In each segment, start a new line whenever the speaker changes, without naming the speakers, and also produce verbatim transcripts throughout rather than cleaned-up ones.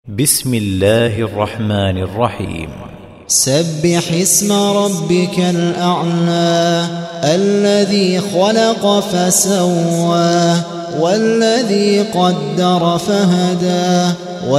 بسم الله الرحمن الرحيم.
سبح اسم ربك الأعلى الذي خلق فسوى والذي قدر فهدى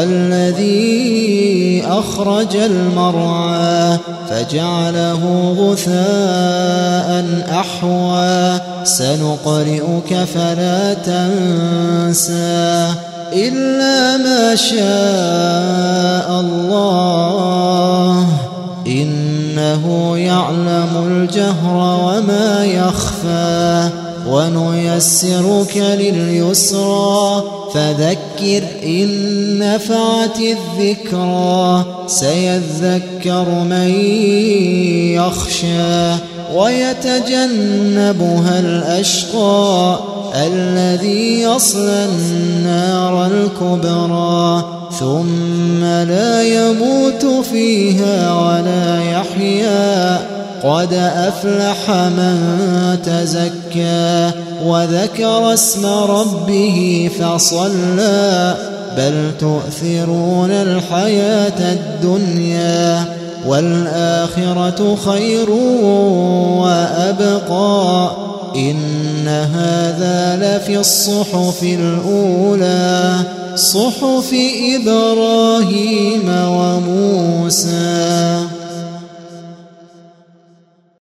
والذي أخرج المرعى فجعله غثاء أحوى سنقرئك فلا تنسى إلا ما شاء الله إنه يعلم الجهر وما يخفى ونيسرك لليسرى فذكر إن نفعت الذكرى سيذكر من يخشى ويتجنبها الأشقى الذي يصلى النار الكبرى ثم لا يموت فيها ولا يحيا قد أفلح من تزكى وذكر اسم ربه فصلى بل تؤثرون الحياة الدنيا والآخرة خير وأبقى إن هذا لفي الصحف الأولى صحف إبراهيم وموسى.